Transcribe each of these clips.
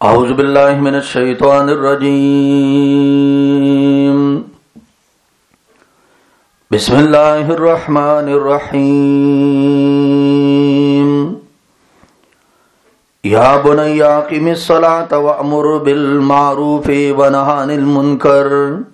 औज़ु बिल्लाहि मिनश शैतानिर रजीम। बिस्मिल्लाहिर रहमानिर रहीम। या बुनय्या अक़िमिस सलाता वअमुर बिल मारूफि वनहा अनिल मुनकर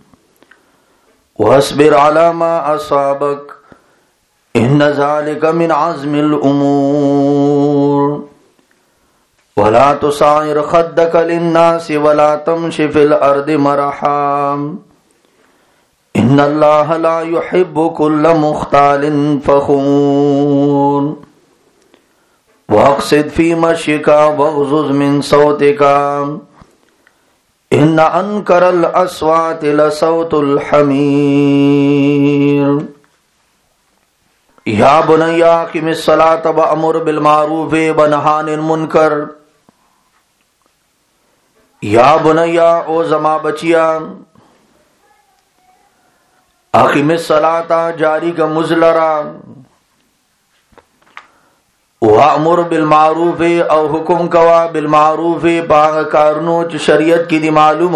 वस्बिर अला मा असाबक इन्न ज़ालिका मिन अज़्मिल उमूर वला तुसाइर खद्दक लिन्नासि वला तमशि फिल अर्दि मरहा इन्नल्लाहा ला युहिब्बु कुल्ला मुख्तालिन फखूर वक़्सिद फी मशिका वग़्ज़ुज़ मिन सौतिका इन्न अनकरल अस्वाति लसौतुल हमीर। या बुनय्या अक़िमिस सलाता वअमुर बिल मारूफि वनहा अनिल मुनकर। या बुनय्या ओ जमा बचिया, अक़िमिस सलाता जारी का मुज़लरा, वअमुर बिल मारूफि औ हुकुम कवा बिल मारूफि पाग कारनो च शरीयत की दी मालूम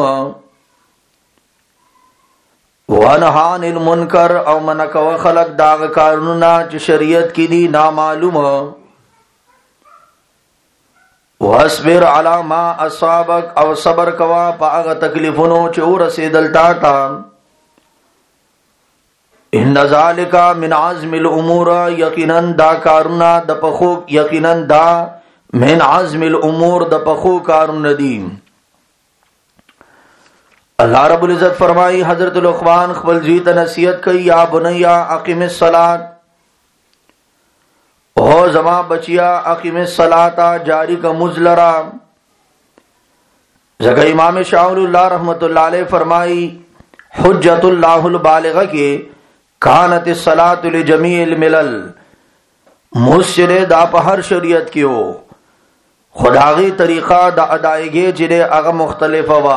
वनहा अनिल मुनकर औ मन कवा खलक दाग कारनुना च शरीयत की दी ना मालूम वस्बिर अला मा असाबक औ सबर कवा पाग तकलीफुनो चोर से दलताता इन्न ज़ालिका मिन अज़्मिल उमूर यकीनन दा कारुना दपखो यकीनन दा मिन अज़्मिल उमूर दपखो कारुन नदीम। अल्लाह रब्बुल इज़्ज़त फरमाई हज़रत लुक़मान ख़बल जीत नसीहत कई या बुनय्या अक़िमिस सलात, ओ जमा बचिया अक़िमिस सलाता जारी का मुज़लरा। जगह इमाम शाहुल्लाह रहमतुल्लाह अलैह फरमाई हुज्जतुल्लाहुल बालिग़ा के कानतिस सलातु लिजमीइल मिलल मुस्सिरे दा पहर शरीयत की हो खुदागी तरीक़ा दा अदायगी जिरे अग मुख्तलिफ वा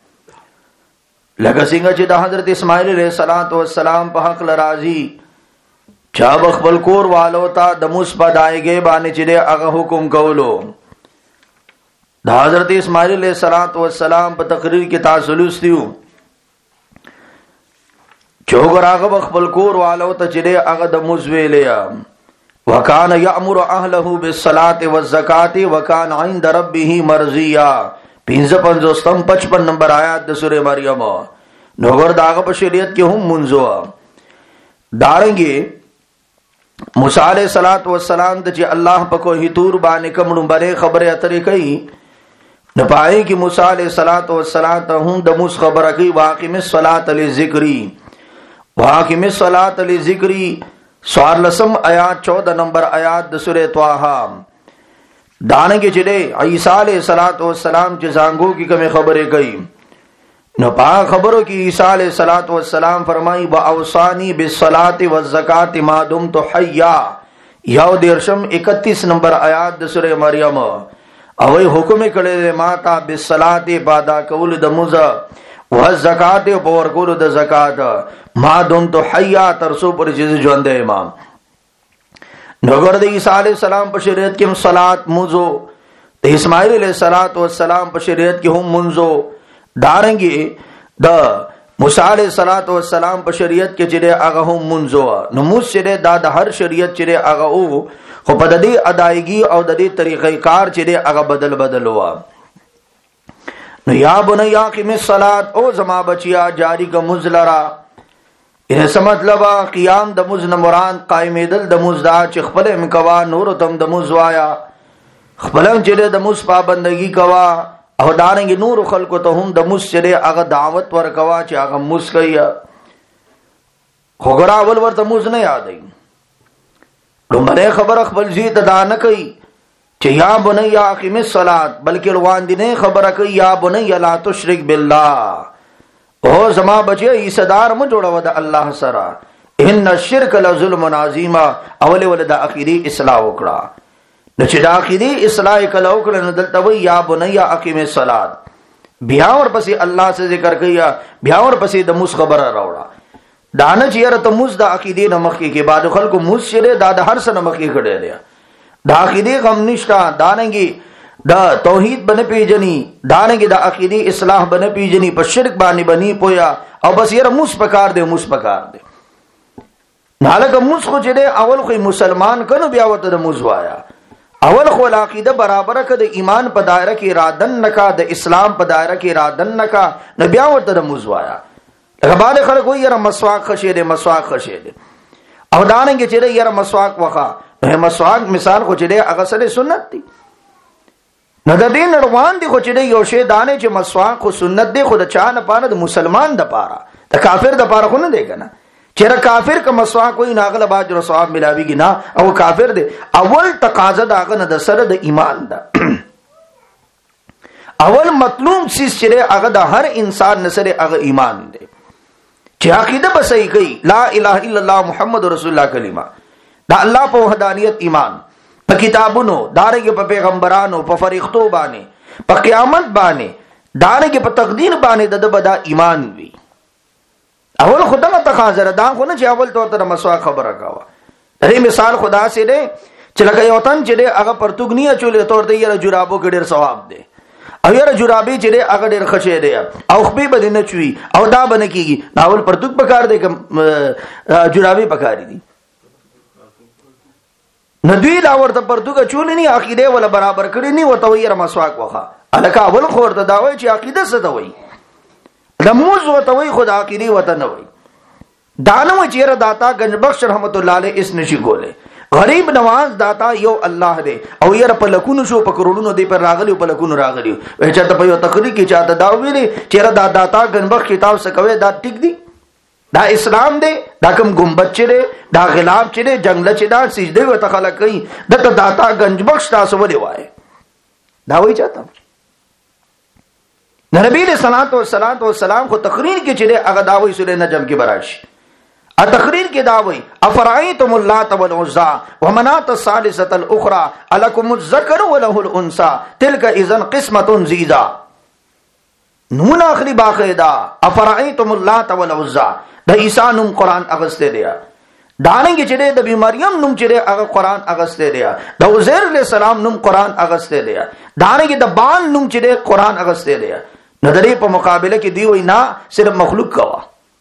लगा सिंगा चे दा हज़रत इस्माइल अलैहिस्सलातु वस्सलाम पहक लराजी चा बखबल कोर वालो ता दमुस पदायगे बाने जिरे अग हुकुम कौलो दा हज़रत इस्माइल अलैहिस्सलातु वस्सलाम प तकरीर की तासुलुस दियो चोगर आग बखबल कोर वालो त चिरे आग दमुज वेलिया वकान यअमुरु अहलहु बिस्सलाति वज़्ज़काति वकान इंद रब्बिही मर्ज़िया 55 नंबर आयत सूरह मरियम। नोगर दाग प शरीयत के हम मुंजो दारेंगे मूसा अलैहिस्सलातु वस्सलाम त जे अल्लाह पको हितूर बाने कमणु बरे खबरे अतरे कई न पाए कि मूसा अलैहिस्सलातु वस्सलाम त हम दमुस खबर की वाक़िमिस सलात लिज़िक्री वाक़िमिस सलात लिज़िक्री स्वार लसम आयात 14 नंबर आयात सूरह त्वाहा। दाने के चिड़े ईसा अलैहिस्सलातु वस्सलाम के जांगो की कमे खबरें गई न पा खबरों की ईसा अलैहिस्सलातु वस्सलाम फरमाई व अवसानी बिस्सलाति वज़्ज़काति मा दुम्तु हय्या याव देरशम 31 नंबर आयात सूरह मरियम। अवै हुक्म कड़े माता बिस्सलाति बादा कौल दमुज़ वज़्ज़काति पोर कुल द ज़कात मा दुम्तु हय्या तरसो पर चीज जोंदे इमाम नगर दे ईसा अलैहिस्सलाम पर शरीयत की सलात मुजो ते इस्माइल अलैहिस्सलातु वस्सलाम पर शरीयत की हम मुंजो दारेंगे द मूसा अलैहिस्सलातु वस्सलाम पर शरीयत के चिरे आगा हम मुंजो नमुस चिरे दाद हर शरीयत चिरे आगा ओ खो पददी अदायगी और ददी तरीक़े कार चिरे आगा बदल बदल हुआ। या बुनय्या अक़िमिस सलात ओ जमा बचिया जारी का मुज़लरा इन्हें समझ लबा क़ियाम दमुज नमुरान कायमेदल दमुज दा चिखपल कवा नूर तम दमुज वाया खपलम चिरे दमुज पाबंदगी कवा और दानेंगे नूर खल को तो हम दमुज चिरे अगर दावत वर कवा चे अगर मुस कहिया खोगरा अवल वर दमुज नहीं आ गई डुमरे खबर अखबल जीत दान कई चे या बुनय्या अक़िमिस सलात बल्कि वांदिने खबर कई या बुनय्या ला तुश्रिक बिल्लाह ओ जमा बचे ईसदार म जोड़ा वदा अल्लाह सरा इन्न शिरक लज़ुल्मुन अज़ीमा अवले वलदा अक़ीदी इस्लाह उकड़ा नचिदा अक़ीदी इस्लाह कला उकड़ा नदलता वही या बुनय्या अक़िमिस सलात ब्यावर पसी अल्लाह से जिक्र किया ब्यावर पसी दमुस खबर रौड़ा दान चियर तमुस दा अक़ीदी नमकी के बाद खल को मुस चिरे दादा हर सन नमकी खड़े लिया दाखिदी गम निष्ठा दानेंगी دا توحید بنه پیجنی دانګي دا عقیدی اصلاح بنه پیجنی په شرک باندې بنی پویا او بس یې موس پکار دی موس پکار دی نالګه موس خو چې دی اول خو مسلمان کنو بیا وته د موس وایا اول خو عقیده برابر ک د ایمان په دایره کې رادن نکا د اسلام په دایره کې رادن نکا نو بیا وته د موس وایا غبار خلک وي یره مسواک خشه دی مسواک خشه دی او دانګي چې دی یره مسواک وخا مسواک مثال خو چې دی هغه سره سنت دی نو د دین روان دي خو چې یو شی دانه چې مسواک خو سنت دی خو د چا نه پاره د مسلمان د پاره د کافر د پاره خو نه دی کنه چیرې کافر که مسواک کوئی ناغله باج او ثواب ملاويږي نه او کافر دی اول تقاضا داغه نه د سره د ایمان ده اول مطلوب چیز چې هغه د هر انسان نسره هغه ایمان دی چې عقیده به صحیح کوي لا اله الا الله محمد رسول الله کلمه دا الله په وحدانیت ایمان په کتابونو دارنګ په پیغمبرانو په فرښتو باندې په قیامت باندې دارنګ په تقدیر باندې د بدا ایمان وي اول خدای تقاضا دا خو نه چې اول تور ته مسواک خبره کاوه دې مثال خدا سي دې چې لکه یو تن چې هغه پرتګنیه چولې تور دې یره جرابو کې ډېر ثواب دی او یره جرابي چې هغه ډېر خشه دی او خپې بده نه چوي او دا بنه کیږي ناول پرتګ پکار دی کوم جرابي پکاري دي ندوی لا ورته پرتګه چولې نه عقیده ولا برابر کړی نه وته یره مسواک وخا الکه اول خو ورته دا وای چې عقیده څه دی وای د موز وته وای خدا عقیده وته نه وای دانو چیرې داتا گنج بخش رحمت الله علیه اس نشي کوله غریب نواز داتا یو الله دی او یره په لکونو شو په کروڑونو دی پر راغلی په لکونو راغلی وای چې ته په یو تقریر کې چاته دا ویلي چیرې دا داتا گنج بخش کتاب څه کوي دا ټیک دی دا اسلام دی دا کوم گنبد چره دا غلاب چره جنگل چره دا سجده وته خلک کوي دته داتا گنج بخش تاسو ولې وای دا وای چاته نبی علیہ الصلوۃ والسلام کو تقریر کې چره هغه داوی سورہ نجم کې براشي ا تقریر کې داوی افرایتم اللات والعزى ومنات الثالثه الاخرى الکم الذکر وله الانثى تلك اذا قسمه ضیزا نون اخری باقاعده افرایتم اللات والعزى د عیسی نوم قران اغسته دی دانګ چې د مریم نوم چې هغه قران اغسته دی د عزیر علیہ السلام نوم قران اغسته دی دانګ د بان نوم چې قران اغسته دی نظری په مقابله کې دی وای نه صرف مخلوق کوا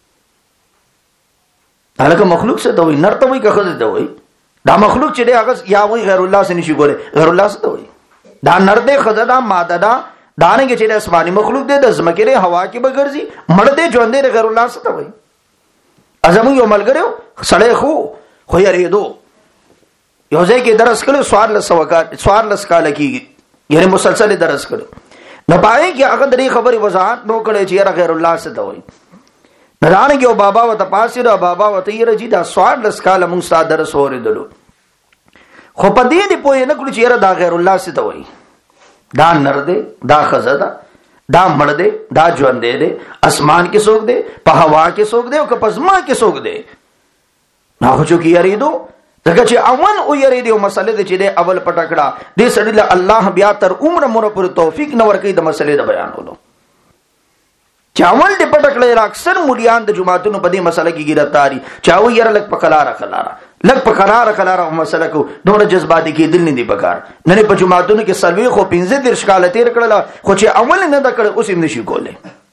هغه مخلوق څه دوی نرته وای که خزه دوی دا مخلوق چې دی هغه یا وای غیر الله سره نشي ګوره غیر الله څه دوی دا نرده خزه دا ماده دا دانګ چې د اسماني مخلوق دی د زمکه هوا کې بغرزي مړ دی ژوند دی غیر الله څه دوی ازمو یو ملګریو سړی خو یې دو یو ځای کې درس کړو سوار لس کال کېږي یعنی مسلسل درس کړو نو پای کې هغه درې خبرې وضاحت نو کړي چې غیر الله څه دوی نران کې او بابا وته پاسې را بابا وته یې رجی دا سوار لس کال موږ ستاسو درس اوریدلو خو په دې دی پوهې نه کړو چې دا غیر الله څه دوی دا نر دی دا خزه ده دا مړ دی دا ژوند دی اسمان کې څوک دی په هوا کې څوک دی او په پزما کې څوک دی نو خو چې یریدو ځکه چې اول او یریدو مسله چې دی اول پټکړه دې سړي له الله بیا تر عمر مور پر توفیق نه ورکړي د مسلې د بیانولو چې اول دې پټکړه اکثر مليان د جماعتونو په دې مسله کې گرفتاری چاوي ير لک پکلاره لک پکلاره مسله کو دوه جذباتي کې دل نه دی پکار نه په جماعتونو کې سلوي خو 15 در شکاله تیر کړل خو چې اول نه د کړ اوس هم نشي کوله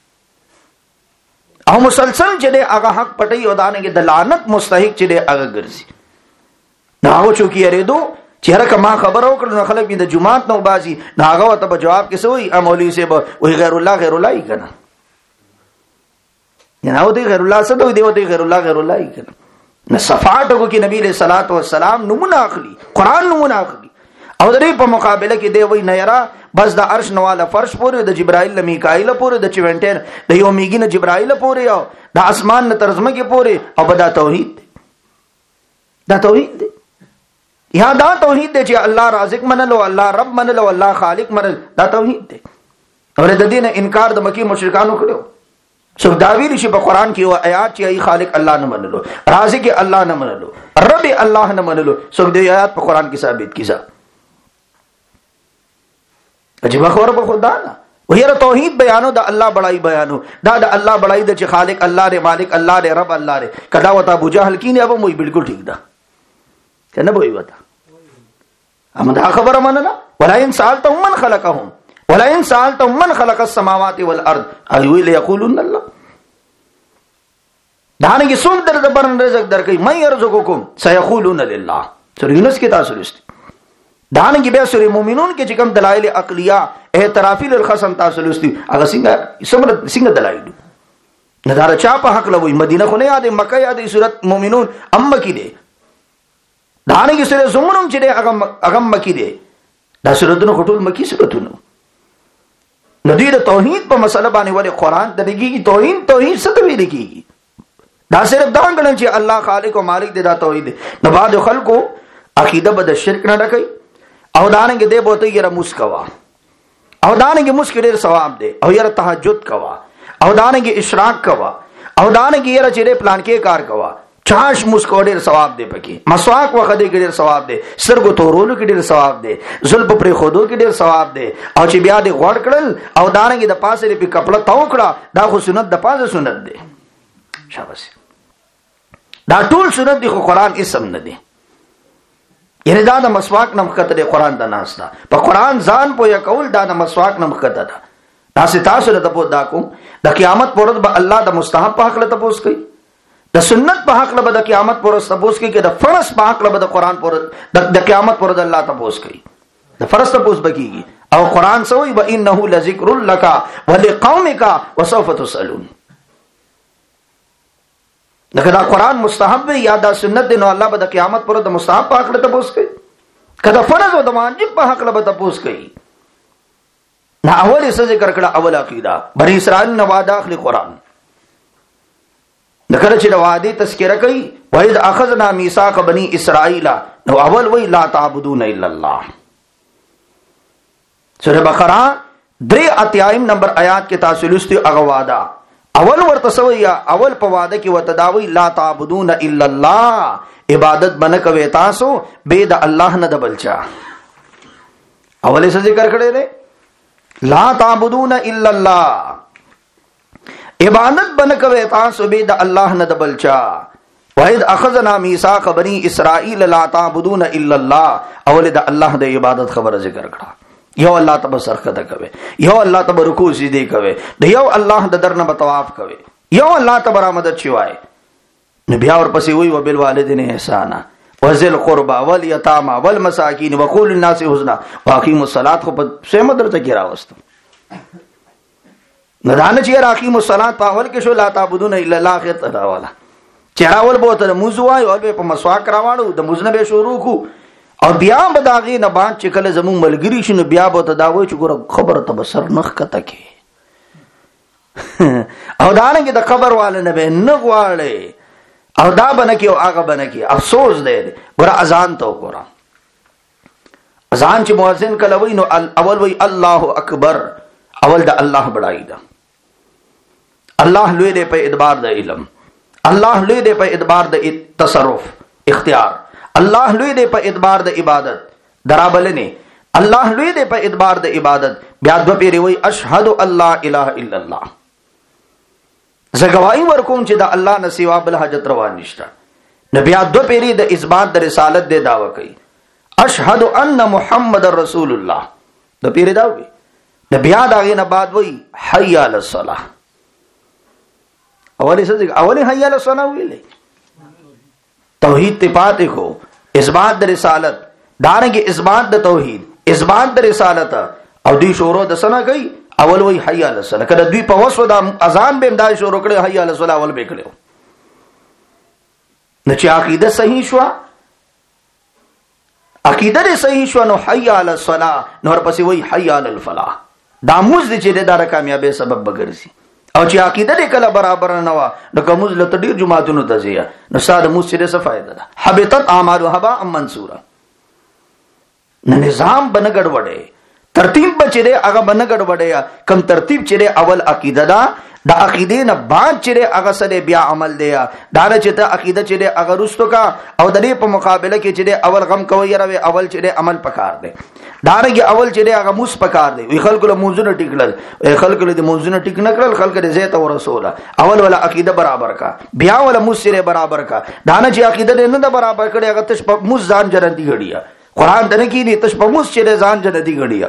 او مسلسل چې هغه حق پټي او دانه کې د لعنت مستحق چې هغه ګرځي ناو چوکي یریدو چې هرکه ما خبرو کړو خلک د جماعت نو بازي ناغه ته په جواب کې سوې امولي سه وي غیر الله یې کنه نو دی غیر الله څه دی غیر الله یې کنه نه صفاتو کې نبی له صلوات و سلام نمونه اخلي قران نمونه اخلي او د دې په مقابله کې دی وای نه یرا بس د عرش نواله فرش پورې د جبرائیل میکائیل پورې د چوینټر د یو میګینه جبرائیل پورې او د اسمان نه ترجمه کې پورې او بدا توحید دا توحید دی یا دا توحید دی چې الله رازق منلو الله رب منلو الله خالق منل دا توحید دی اور د دین انکار د مکی مشرکانو کړو څو داویل شي په قران کې او آیات چې ای خالق الله نه منلو رازق الله نه منلو رب الله نه منلو څو د آیات په قران کې ثابت کیسه عجیب خبر په خدا نه وهره توحید بیانو د الله بڑائی بیانو دا د الله بڑائی د چې خالق الله ر مالک الله ر رب الله ر کدا وتا ابو جهل کینه ابو موي بالکل ٹھیک ده کنه وای وتا امدا خبر مننا ولئن سالتهم من خلقهم ولئن سالتهم من خلق السماوات والارض ايوه ليقولون الله. دانګي سوم در دبرن رزق درکې مې يرزقكم سيقولون لله. سورہ یونس کې تاسو لست دانګي به سورہ مومنون کې چې کوم دلایل عقلیه اعترافی للخصم تاسو لستي هغه څنګه دلایل ندار چا په حق لوي مدینه خو نه یاد مکه یاد سورۃ مومنون ام کې دي دانګي سورہ زمرم چې هغه مکی دي دا سورتونو خټول مکی سورتونو ندی د توحید په مسله باندې ولې قران د دګي توحید څه ته ویل کیږي دا صرف دا غنن چې الله خالق او مالک دی دا توحید نه بعد خلکو عقیده بد شرک نه ډکې او دانګ دې بوته یې رموس کوا او دانګ مسکریر ثواب دی او یې تهجد کوا او دانګ اشراق کوا او دانګ یې چې پلان کې کار کوا چاش مسکو ډیر ثواب دی پکې مسواک وخت کې ډیر ثواب دی سرګو تورولو کې ډیر ثواب دی زلف پر خودو کې ډیر ثواب دی او چې بیا دې غوړ کړل او دانګ د پاسه په کپړه تاو کړه دا خو سنت د پاسه سنت دی شاباش دا ټول سنت دی خو قران اسم نه دی یعنی دا د مسواک نم خطه دی قران د ناس دا په قران ځان پویا کول دا د مسواک نم خطه دا دا ستاسو له تاسو دا کوم د قیامت پر ورځ به الله د مستحب په حق له تاسو کوي د سنت په حق له د قیامت پر ورځ تاسو کوي د فرض په حق له د قران پر د قیامت پر ورځ الله تاسو کوي د فرض تاسو بکیږي او قران سوې و انه لذکر لک ولقومک وسوف تسالون. لکه دا قرآن مستحب یا دا سنت دی نو الله به د قیامت پر د مستحب په حق له تاسو کوي کله فرض او د واجب په حق له تاسو کوي. نه اول څه ذکر کړه اول عقیده بنی اسرائیل نو وعده اخلي قرآن نکره چې د وعده تذکرہ کوي وَإِذْ أَخَذْنَا مِيثَاقَ بَنِي إِسْرَائِيلَ نو اول وی لا تعبدون الا الله. سورہ بقرہ 3 اتیایم نمبر آیات کې تاسو لستو هغه وعده اول ورته سویا اول په وعده کې وتداوی لا تعبدون الا الله عبادت بنه کوي تاسو به د الله نه د بلچا اول څه ذکر کړی دی لا تعبدون الا الله عبادت بنه کوي تاسو به د الله نه د بلچا وَإِذْ أَخَذْنَا مِيثَاقَ بَنِي إِسْرَائِيلَ لَا تَعْبُدُونَ إِلَّا اللَّهَ اول د الله د عبادت خبره ذکر کړه یو الله تبارک سرخته کوي یو الله تبارک رکوع سجدي کوي د یو الله د درنه بطواف کوي یو الله تبارک مدد شوای نبي اور پسې وی وبالوالدین احسانا وذل قربا والیتاما والمساکین وقول الناس حسنا واقیموا الصلاة خو په سم درته کې راوست ندانه چې راقیموا الصلاة پاول کې شو لا تعبدون الا الله خیر تداواله چراول بوته موضوع او په مسواک راوړو د مزنه به شروع کو او بیا به داغي نه باندې چې کله زمون ملګری شنو بیا به ته دا وای چې ګوره خبره ته بسر نخ کته کې او دانګي د خبر والے نه به نه غواړي او دا بنه کې او هغه بنه کې افسوس دی ګوره اذان ته ګوره اذان چې مؤذن کله وای نو اول وای الله اکبر اول د الله بڑائی دا الله لوی دی په اعتبار د علم الله لوی دی په اعتبار د تصرف اختیار الله لوی دی په اعتبار د عبادت درابلنه الله لوی دی په اعتبار د عبادت بیا دو پیری وای اشهد الله اله الا الله زګوای ورکوم چې د الله نه سوا بل حاجت روا نشته نبی دو پیری د اثبات د رسالت د دعوه کوي اشهد ان محمد رسول الله دو پیری دا وی نبی داغه نه بعد وای حی علی الصلاه اولی حی علی الصلاه ویلې توحید ته پاتې کو اثبات د رسالت دانګه اثبات د توحید اثبات د رسالت او دوی شروع د سنا کوي اول وی حی علی الصلاه کله دوی په وسو د اذان به امداد شروع کړي حی علی الصلاه اول به کړو نه چې عقیده صحیح شو عقیده صحیح شو نو حی علی الصلاه نور پسې وی حی علی الفلاح دا موږ دې چې د کامیابی سبب بګرځي او چې عقیده دې کله برابر نه و نو کوم له تدیر جماعتونو ته ځي نو ساده مو سره څه فائدہ ده حبطت اعمال هبا منصورا نه نظام بن ګډوډه ترتیب بچره هغه بن ګډوډه کم ترتیب چره اول عقیده دا د عقیده نه بعد چره هغه سره بیا عمل دی دا نه چې ته عقیده چره هغه رستو کا او د دې په مقابله کې چره اول غم کوي راوي اول چره عمل پکار دی دا نه اول چره هغه موس پکار دی وی خلکو له موزونه ټیکل خلکو له موزونه ټیک نه کړل خلکو دې زیت او رسول اول ولا عقیده برابر کا بیا ولا موس سره برابر کا دا نه چې عقیده نه برابر کړي هغه تش موس ځان جرندي غړیا قران دنه کې دي تشپموس چې ځان جنتی غړیا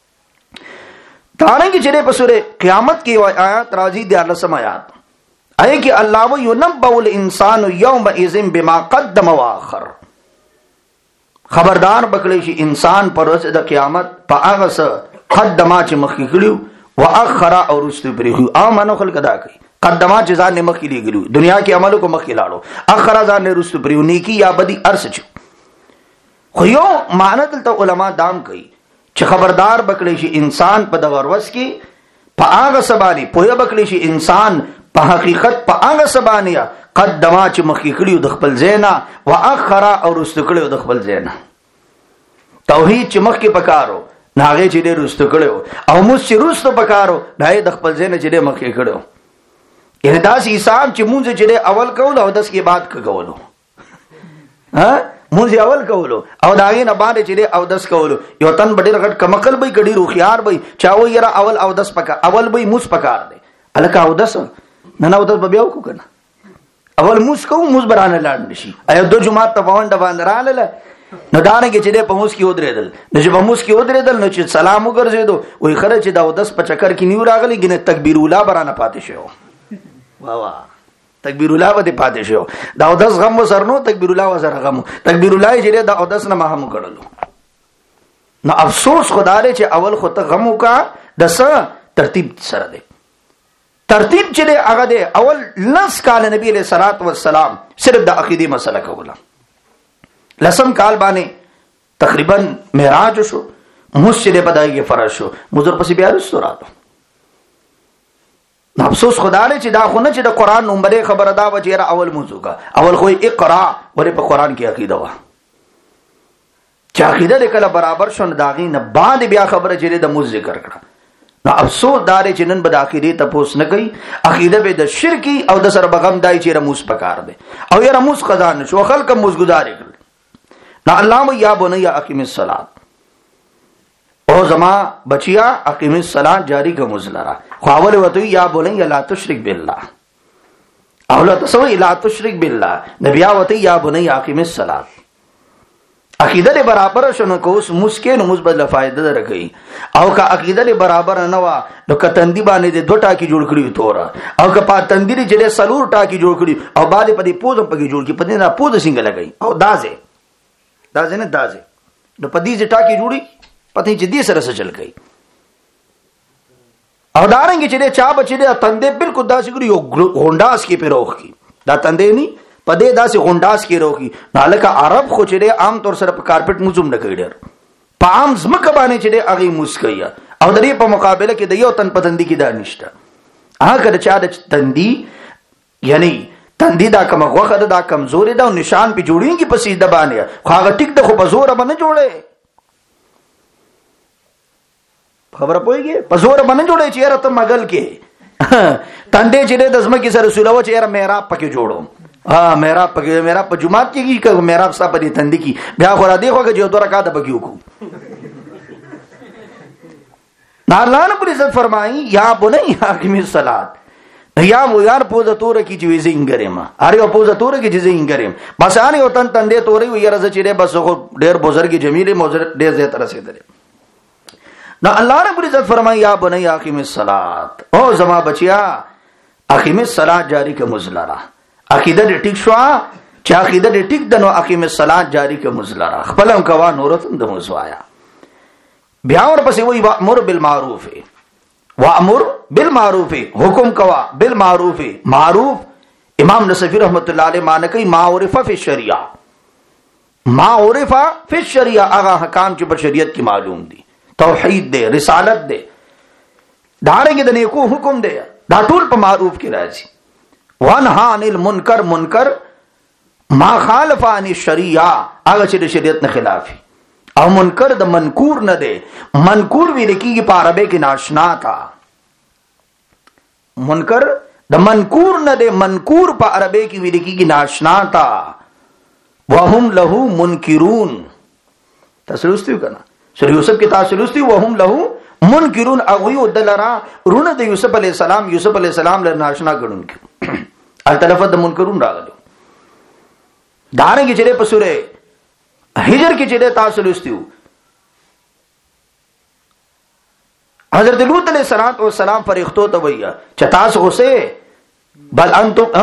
دارنګ چې په سورې قیامت کې آیات راځي د الله سم آیات آئے کہ اللہ ينبأ الانسان یومئذ بما قدم واخر خبردار بکلی شي انسان پر ورځ د قیامت په هغه څه قدما چې مخکې کړیو واخر او رستو پرې او منو خلق ادا کوي قدما چې ځان نه مخکې لګلو دنیا کې عملو کو مخکې لاړو اخر ځان نه رستو پرې نیکی یا بدی ارس چو خو یو معنی دلته علما دام کوي چې خبردار بکلی شي انسان په دغه ورځ کې په هغه سبانی پوهه بکلی شي انسان په حقیقت په هغه سبانیا قدما چې مخکې کړیو د خپل زینا واخر او رستو کړیو د خپل زینا توحید چې مخکې پکارو ناغه چې ډېر رستو کړیو او موږ چې رستو پکارو دای د خپل زینا چې ډېر مخکې کړیو یعنی داس حساب چې موږ چې اول کول او 10 کې بعد کولو ها موږ اول کولو او داغه نه بعد چې او 10 کولو یو تن بډیر غټ کمکل به کډی روخيار به چاو یره اول او 10 پکا اول به موس پکار دی الکه او 10 نه او 10 به بیا وکړه اول موس کو موس برانه لاړ نشي ايو دو جمعه ته وانډه باندې رااله نو دانه کې چې په موس کې ودرېدل نو چې په موس کې ودرېدل نو چې سلام وګرځیدو وای خره چې دا 10 په چکر کې نیو راغلی ګنه تکبیر اوله برانه پاتې شو وا وا تکبیر الله به پاتې شو دا 10 غم وسرنو تکبیر الله وسره غم تکبیر الله چې دا 10 نه مهم کړلو نو افسوس خدای چې اول خو ته غم وکا د څه ترتیب سره دی ترتیب چې هغه دی اول لس کال نبی علیہ الصلوۃ والسلام صرف د عقیده مسله کوله لسم کال باندې تقریبا معراج شو مسجد بدایي فرض شو مزر پسې بیا رسولات افسوس خدای چې دا خو نه چې د قران نومبره خبره دا و چې اول موضوع کا اول خو اقرا ولې په قران کې عقیده و چې عقیده د کله برابر شون داغي نه بعد بیا خبره چې د موضوع ذکر کړه نو افسوس دار چې نن بد عقیده ته پوس نه کوي عقیده به د شرکی او د سر بغم دای چې رموس پکار دی او یا رموس خزان شو خلک موزګدار کړل نو الله یا بني اقیم الصلاه او زما بچیا اقیم الصلاه جاری کا مزلرا خواول وته یا بني لا تشرک بالله او لا تسوي لا تشرک بالله نبی وته یا بني اقیم الصلاه عقیده برابر شنو کوس مسکین مثبت فائدہ درکې او کا عقیده برابر نه وا نو کتندی باندې د دوټا کی جوړ کړی تورا او کا پاتندی چې سلور ټا کی جوړ کړی او باندې پدې پوزم پکې جوړ کی پدې نه پوز څنګه لګی او دازه نه دازه نو پدې چې ټا کی جوړی پته چې دې سره څه چل کوي او دارنګ چې چا بچی دې تندې بالکل داسې کړی یو غونډاس کې پیروخ کی دا تندې ني پدې داسې غونډاس کې روخي نالکه عرب خو چې عام طور سره په کارپټ موزوم نه کوي ډېر په عام زمکه باندې چې هغه مسکیا او د دې په مقابله کې د یو تن پتندې کې دا نشته هغه د چا د تندې یعنی تندې دا کوم غوخه دا کمزوري دا نشان په جوړینګي په سیده باندې خو هغه ټیک د خو په زور باندې جوړه خبره پويږي په زور باندې جوړه چې رته مغل کې تندې چې د زمکه سره سولو چې را میراب پکې جوړو میرا په جمعات کې که میرا صاحب دې تندې کې بیا خو را دی خو چې دوه رکعات بګیو کو الله رب العزت فرمایي یا بني اقیم الصلاه یا مو یار پوزه تور کی چې زینګرم اره پوزه تور کی چې زینګرم بس ان یو تن تندې تورې وي راځي چې بس خو ډېر بزرګي جمیله موزر ډېر زیات رسیدل نو الله رب العزت فرمایي یا بني اقیم الصلاه او زما بچیا اقیم الصلاه جاری کا مزلرا عقیده دې ټیک شو چې عقیده دې ټیک دنو اقیم الصلاه جاری کا مزلرا خپلم کوا نورتم د مزوایا بیا ور پسې وی امر بالمعروف وامر بالمعروف حکم کوا بالمعروف معروف امام نصفی رحمت الله علیه معنی کوي معروف فی الشریعه معروف فی الشریعه هغه احکام چې په شریعت کې معلوم دي توحید دې رسالت دې دارنګ د نیکو حکم دې دا ټول په معروف کې راځي وانها عن المنکر منکر ما خالف عن الشریعه هغه چې د شریعت نه خلافي او منکر د منکور نه دی منکور ویل کیږي په عربی کې ناشنا تا منکر د منکور نه دی منکور په عربی کې ویل کیږي ناشنا تا وهم له منکرون تاسو کنه سورہ یوسف کې تاسو لوستي وهم له منکرون او یو دلرا رونه د یوسف علی السلام له ناشنا غړون التلفت د منکرون راغلو دارنګ چې په سورې هجر کې چې تاسو لستیو حضرت لوط علیہ السلام فرښتو ته وایي چې تاسو اوسه بل انتم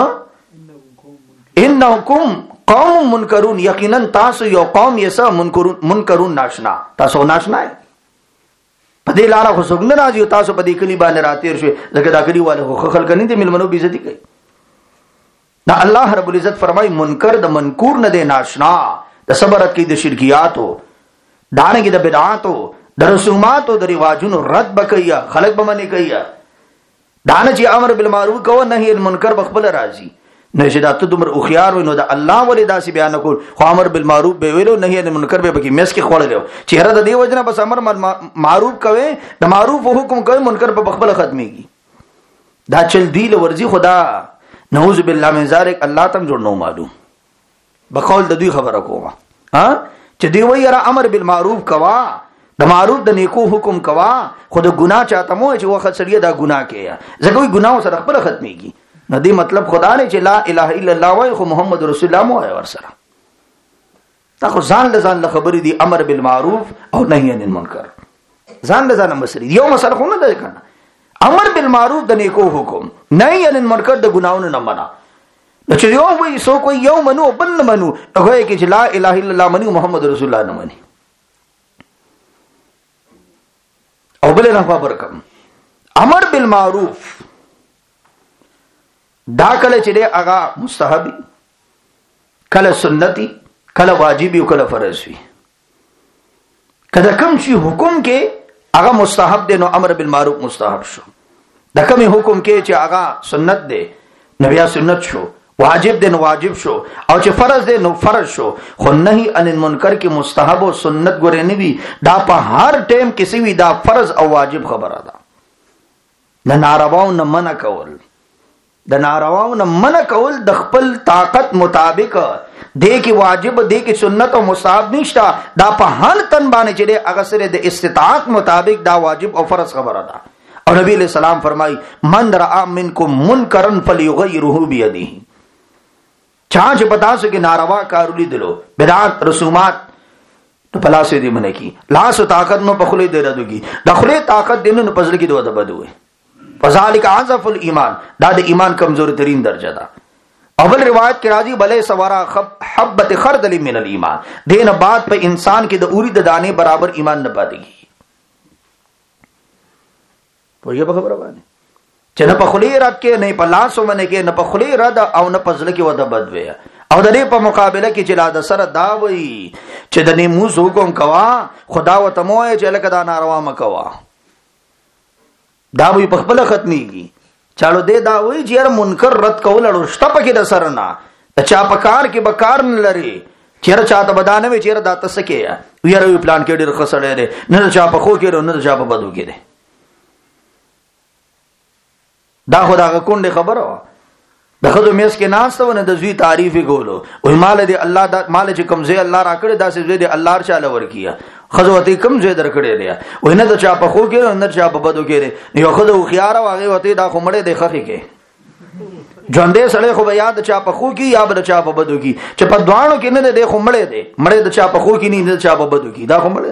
انکم قوم منکرون، یقینا تاسو یو قوم یسا منکرون ناشنا، تاسو ناشنا په دې لاره خو څنګه راځي تاسو په دې کلی باندې راتیر شوي ځکه دا کلی والے خو خلک نه دي ملمنو بي عزتي کوي. دا الله رب العزت فرمای منکر د منکور نه دی ناشنا، د صبرت کې د شرکیاتو دانګي د بدعاتو د رسوماتو د رواجونو رد بکیا خلق بمنه کیا دانه چې امر بالمعروف کو نهي المنکر بخبل راځي نه چې دا ته دمر او خيار نو د الله ولې داسې بیان کول خو امر بالمعروف به ویلو نهي المنکر به بکی مس کې خوړلو چې هر د دې وجنه بس امر معروف کوي د معروف حکم کوي منکر په بخبل ختميږي. دا چل دی لورزي خدا نعوذ بالله من ذلک الله تم جوړ نو معلوم بقول د دوی خبره کوما چې دی وی را امر بالمعروف کوا د معروف د نیکو حکم کوا خود ګناه چاته مو چې وخت سړی دا ګناه کوي ځکه وی ګناه سره خپل ختميږي. ندی مطلب خدا نه چې لا اله الا الله وای خو محمد رسول الله مو وای ورسره تا خو ځان له خبرې دی امر بالمعروف او نهي عن المنکر ځان له مسری یو مسله خو نه ده کنه امر بالمعروف د نیکو حکم نهي عن المنکر د ګناونو نه منع چې یو وای سو کوئی یو منو بل نه منو هغه کې چې لا اله الا الله منو محمد رسول الله نه مني او بل نه خبر کم امر بالمعروف دا کله چې دی هغه مستحبي کله سنتي کله واجبي او کله فرض وي. کله کوم شي حکم کې هغه مستحب دی نو امر بالمعروف مستحب شو، د کوم حکم کې چې هغه سنت دی نو بیا سنت شو، واجب دی نو واجب شو، او چې فرض دی نو فرض شو. خو نهي عن المنکر کې مستحب او سنت ګورې نه وي دا په هر ټیم کې سوي دا فرض او واجب خبره ده. نه نارواو نه منع کول د نارواو نه منع کول د خپل طاقت مطابق دې کې واجب دې کې سنت او مستحب نشتا دا په هر تن باندې چې هغه سره د استطاعت مطابق دا واجب او فرض خبره ده. او نبی علیہ السلام فرمای من رأى منکم منکرا فلیغیره بیده چا چې پتا سو کې ناروا کار لیدلو بدعت رسومات تو پلاسه دې منه کی لاس طاقت نو په خله دې ردوږي د خله طاقت دینو په پزړه کې دوه بدوي فذلك اضعف الايمان دا د ایمان کمزور ترین درجه ده. اول روایت کې راځي بلې سوارا حبت خردل من الايمان دین بعد په انسان کې د اوری د دانه برابر ایمان نه پاتېږي. په یوه خبره باندې چې نه په خلی رات کې نه په لاس ومنه کې نه په خلی رات او نه په ځل کې وده بدوي او د دې په مقابله کې چې لا د سره دا وي چې د نیمو حکم کوا خدا وته موه چې لکه دا ناروا مکوا دا وی په خپل ختميږي. چالو دې دا وی چې هر منکر رد کول اړو شته پکې د سره نه چا په کار کې به کار نه لري چیرې چاته بدانه وي چیرې دا تسکه ویره وی پلان کې ډېر خسړې ده نه چا په خو کې نه چا په بدو کې ده. دا خدا کونډه خبره د خدو میس کې ناستونه د زوی تعریف کولو او مال دې الله دا مال چې کمزې الله راکړي دا سې دې الله چاله ورکیا خزوته کم زې درکړي دی او نه د چا په خو کې نه چا په بدو کې یو خدو خيار واغې وته دا خمړې د خخې کې ژوندې سړی خو به یاد چا په خو کې یا به چا په بدو کې چې په دوانو کې نه د خمړې دی مړې د چا په خو کې نه د چا په بدو کې دا خمړې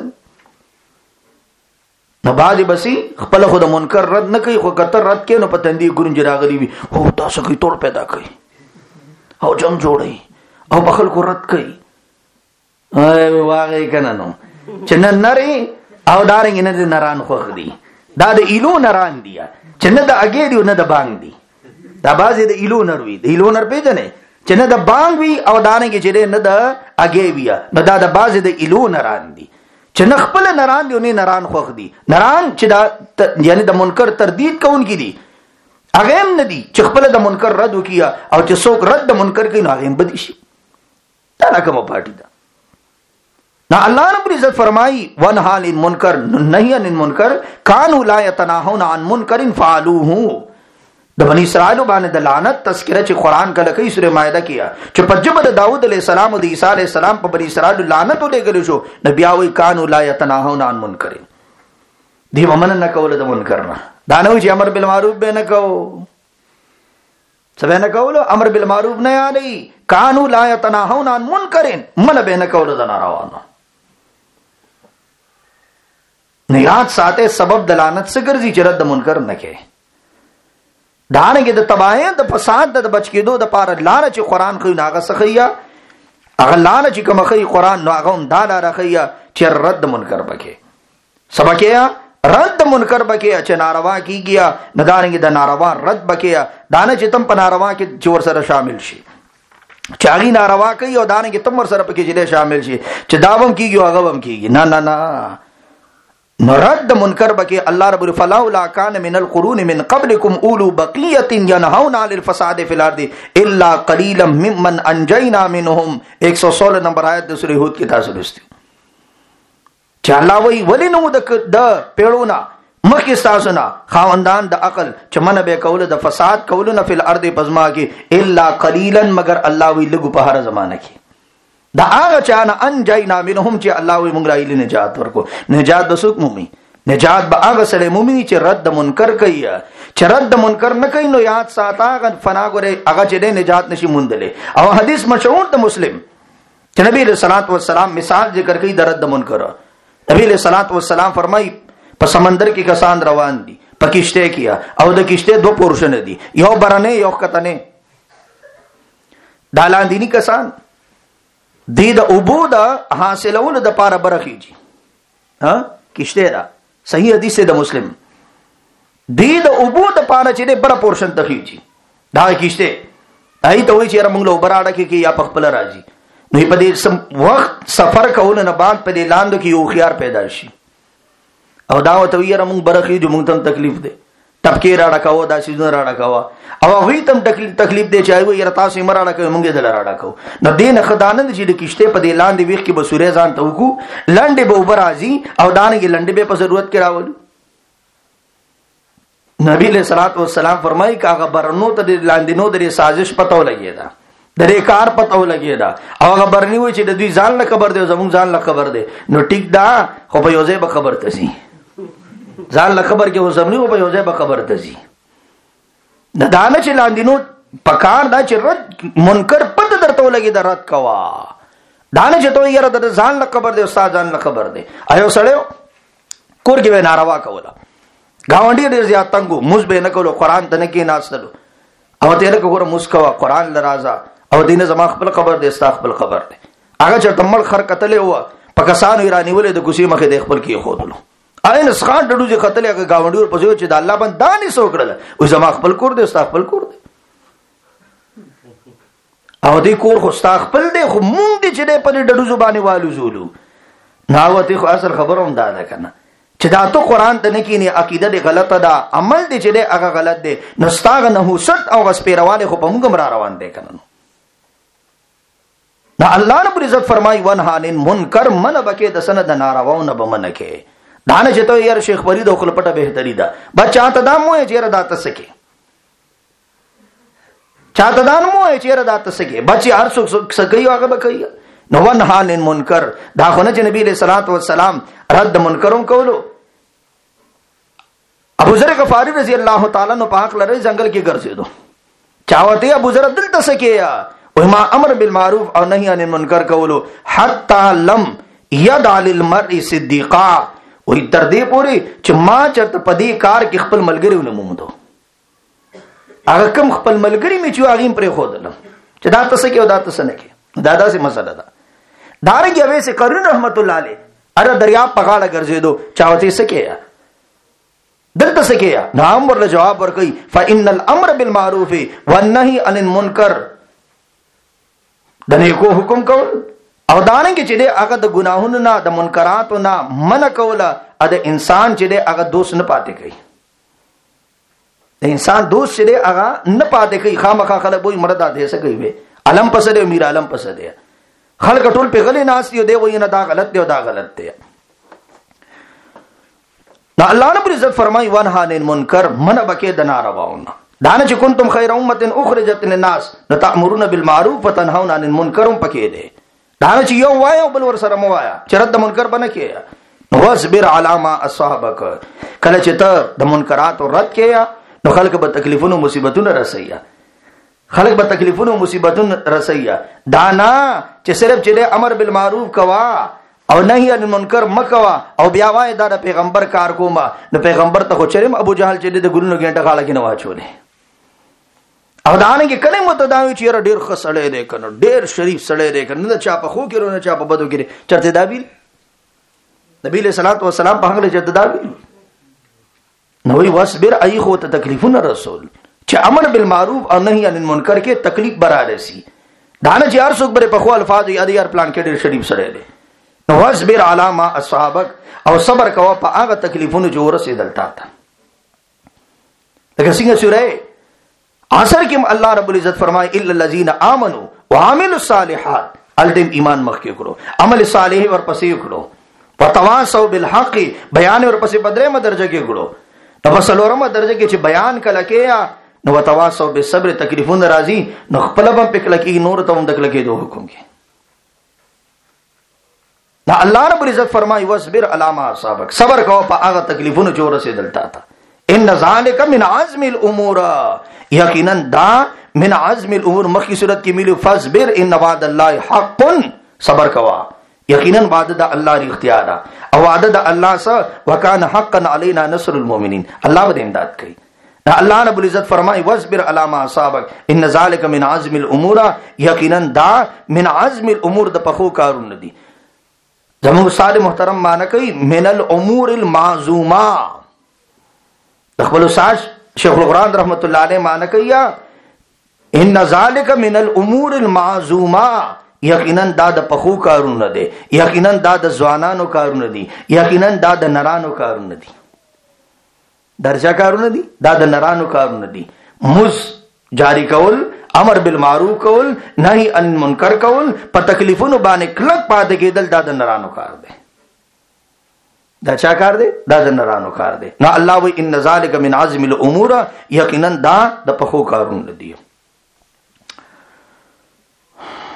نه باندې بسي خپل خود منکر رد نه کوي خو کتر رد کې نو پتندې ګورنج راغلي وي هو تاسو کوي توڑ پیدا کوي او جنگ جوړي او بخل کو رد کوي اے واغې کنه نو چې نن نری او دارنګ نه د نران خوخ دي دا د ایلو نران دي چې نه د اګې دی نه د بانګ دي دا بازي د ایلو نر وي د ایلو نر پیژنې چې نه د بانګ وي او دارنګ چې نه د اګې وي نو دا د بازي د ایلو نران دي چې نه خپل نران دی نه نران خوخ دي نران چې دا یعنی د منکر تردید کوونکی دي هغه هم نه دي چې خپل د منکر رد وکیا او چې څوک رد د منکر کوي نو هغه هم بدی شي دا نه کومه پارټي ده. نا اللہ رب العزت فرمائی ونہا عن المنکر نہی عن المنکر کانوا لا يتناهون عن منکر فعلوه د بنی اسرائیل باندې د لعنت تذکرہ چې قران کله کوي سورہ مائده کیا چې په جبه د داوود علیہ السلام او د عیسی علیہ السلام په بنی اسرائیل لعنت ولګل شو نبی اوی کانوا لا يتناهون عن منکر دی ومن نه کول د منکر نه دا نه چې امر بالمعروف به نه کو سبه نه کولو، امر بالمعروف نه یادی، کانوا لا یتناهون عن منکر، من به نه کولو د ناروانو. نه یاد ساته سبب د لعنت څخه ګرځي چې رد منکر نه کوي. دانګه د تباہی د فساد د بچ کېدو د پاره لاره چې قران خو ناغه سخیا، هغه لاره چې کوم خي قران نو هغه هم دا لاره خیا چې رد منکر بکې. سبکیا رد منکر بکې چې ناروا کیږي، نه دانګه د ناروا رد بکې، دانه چې تم په ناروا کې جوړ سره شامل شي، چاغي ناروا کوي او دانګه تم ور سره پکې چې شامل شي، چې داوم کیږي هغه هم کیږي. نه نه نه، نو رد منکر بکې. الله رب فلولا کان من القرون من قبلكم اولو بقیه ينهون عن الفساد في الارض الا قليلا ممن انجينا منهم. 116 نمبر آیت د سورۃ هود کې تاسو لوستي چې الله وی ولینو د پیړونا مخکې تاسو نه خاوندان د عقل چې من به کول د فساد کولونه فی الارض پزما کې الا قليلا، مگر الله وی لګو په هر زمانہ کې دا هغه چانه انجینا منهم چې الله وي مونږ راایله نجات ورکو. نجات د څوک مومي؟ نجات به هغه سره مومي چې رد منکر کوي. چې رد منکر نه کوي نو یاد ساته هغه فنا ګره هغه چې نجات نشي موندلې. او حدیث مشهور د مسلم چې نبی له صلوات و سلام مثال ذکر کوي د رد منکر. نبی له صلوات و سلام فرمای په سمندر کې کسان روان دي، په کشته کیا او د کشته دو پورشن دي، یو برنه یو کتنه. دالاندینی کسان دی د عبود حاصلولو د پاره برخیږي. ها کشته دا صحیح حدیث د مسلم. دی د عبود پاره چې د بر پورشن تخیږي دا کشته دای ته وی چې موږ له براړه کې یا پخپل راځي. نو په دې وخت سفر کول نه بعد په دې لاندو کې یو خيار پیدا شي او دا وته یې موږ برخیږي، موږ ته تکلیف ده، تبکې راړه کاوه، دا سيزونه راړه کاوه، او هغه تم تکلیف دی چې وي یره تاسو یې راړه کوي، موږ دې راړه کوو. نو دین خدانند چې د کشته په دې لاندې ویخ کې بسورې ځان ته وکړو، لاندې به اوپر راځي او دانګې لاندې به په ضرورت کې راولو. نبی له صلوات و سلام فرمایي کاغه برنو ته د لاندې نو د سازش پتو لګیدا، د ریکار پتو لګیدا، او هغه برني وي چې د دوی ځان له خبر دی، زموږ ځان له خبر دی. نو ټیک دا خو په یوځای به خبر تسي، ځان له خبر کې وسمني او په یوځای به خبر تسي. د دانه چې لاندینو پکار دا چې رد منکر پد درته لګي د رد کوا. دانه چې ته یره د ځان له خبر دی، استاد ځان له خبر دی، ایو سړیو کور کې ناروا کوله، گاونډي ډیر زیات تنګو، موږ به نه کولو، قران ته نه کې ناستلو، او ته له کوره مسکوا قران لرازا او دینه زما خپل خبر دی، استا خپل خبر دی. هغه چې تمل خر قتل هوا پاکستان ایرانی ولې د کوسی مخې د خپل کې خودلو آئین اسخان ډډو چې قتل هغه گاونډي ور پځو چې د الله باندې دانې سو کړل، او زما خپل کور دی، استا خپل کور دی، او دې کور خو استا خپل دی، خو مونږ دې چې په ډډو زبانه والو زولو ناوته خو اصل خبروم دا ده کنه چې دا ته قران ته نه کینی، عقیده دې غلطه ده، عمل دې چې دې هغه غلط دی، نو ستاغه نه هوست او غسپیرواله خو په موږ را روان دي کنه. دا الله رب عزت فرمای ونهان منکر من بکې د سند نارواونه بمنه کې. دانه چې ته یار شیخ فرید او خپلپټه بهتري ده، بچا ته دا مو چې را دات سکے، چاته دا مو چې را دات سکے، بچي هر څوک سګي هغه بکې. نو ونهان منکر دا خو نه چې نبی له صلوات و سلام رد منکرون کولو. ابو ذر غفاری رضی الله تعالی عنہ پاک لره جنگل کې ګرځیدو، چاوته ابو ذر دلته سکیا او ما امر بالمعروف او نهی عن المنکر کولو حتا لم يدع للمرء صديقا، وې تر دې پوري چې ما چرته پدې کار کې خپل ملګری ونمومدو. هغه کوم خپل ملګری می چې هغه پرې خودل چې دا تاسو کې او دا تاسو نه کې، دا داسې مسله ده. دارنګ اوی سے قرن رحمت الله علیه اره دریاب په غاړه ګرځیدو، چاوته سکیا دلته سکیا، نام ورله جواب ورکړي فإن الامر بالمعروف والنهي عن المنکر، د نیکو حکم کول او دانګ چې دې هغه د ګناهونو نه د منکراتو نه منع کوله، ا د انسان چې دې هغه دوست نه پاتې کوي، د انسان دوست چې دې هغه نه پاتې کوي. خامخا خلک وایي مردا دې څه کوي، علم پسې میر علم پسې دی، خلک ټول په غلې ناس دی، وایي نه دا غلط دی او دا غلط دی. نو الله رب عزت فرمای ونهان المنکر من بکې د نارواونه. دانه چې کنتم خیر امه اخرجت للناس تأمرون بالمعروف وتنهون عن المنکر پکې دی. دانه چې یو وایو بل ور سره مو وایا چې رد منکر بنه کې، واصبر علی ما اصابک، کله چې ته د منکرات رد کیا نو خلک به تکلیفونو مصیبتونو رسیا. خلق به تکلیفونو مصیبتون رسیا. دانا چې صرف چې امر بالمعروف کوا او نهی عن المنکر مکوا او بیا وای دا پیغمبر کار کوما. نو پیغمبر ته خو چرم ابو جهل چې د ګلونو ګنټه خاله کې نه واچولې. او دانه کې کلمه ته دا وی چې ډېر خسړې دی کنه ډېر شریف سړې دی کنه نه چا په خو کې نه چا په بدو کې چرته دا ویل. نبی له صلوات و سلام په هغه چرته دا ویل. نو وی واصبر ای خو ته تکلیفونه رسول چې امر بالمعروف او نهی عن المنکر کې تکلیف برا رسی. دانه چې هر څوک بره په خو الفاظ یاد یار پلان کې ډېر شریف سړې دی. نو واصبر علی ما اصحابک او صبر کوا په هغه تکلیفونو چې ورسېدل تا ته. لکه څنګه سورې عصر کې الله رب العزت فرمای الا الذين امنوا وعملوا الصالحات الدم ایمان مخ کې کړو عمل صالح ورپسې کړو وتواصوا بالحق بیان ورپسې بدره درجه کې کړو. نو په څلورمه درجه کې چې بیان کله کې نو وتواصوا بالصبر تکلیفونه راځي نو خپل هم پکله کې نور ته هم دکله کې دوه حکم کې. دا الله رب العزت فرمای واصبر علی ما اصابک صبر کوه په هغه تکلیفونو چې ورسېدل تا ته. ان ذالک من عزم الامور یقینا دا من عزم الامور. مخی صورت کی ملو فصبر ان وعد الله حق صبر کوا یقینا وعده د الله ری اختیار او وعده د الله سره وکانه حقا علینا نصر المؤمنین. الله به امداد کوي. دا الله رب العزت فرمای واصبر علی ما اصابک ان ذالک من عزم الامور یقینا دا من عزم الامور د پخو کارونه دي. زموږ استاد محترم معنی کوي من الامور المعزومه. خپل استاد شیخ القرآن رحمت الله علیه معنی کوي ان ذالک من الامور المعزومه یقینا دا د پخو کارونه دي یقینا دا د ځوانانو کارونه دي یقینا دا د نرانو کارونه دي. درجه کارونه دي دا د نرانو کارونه دي. مز جاری کول امر بالمعروف کول نهی عن المنکر کول په تکلیفونو باندې کلک پاتې کېدل دا د نرانو کار دی. دا چا کار دی؟ دا د نرانو کار دی. نو الله وی ان ذالک من عزم الامور یقینا دا د پخو کارونه دي.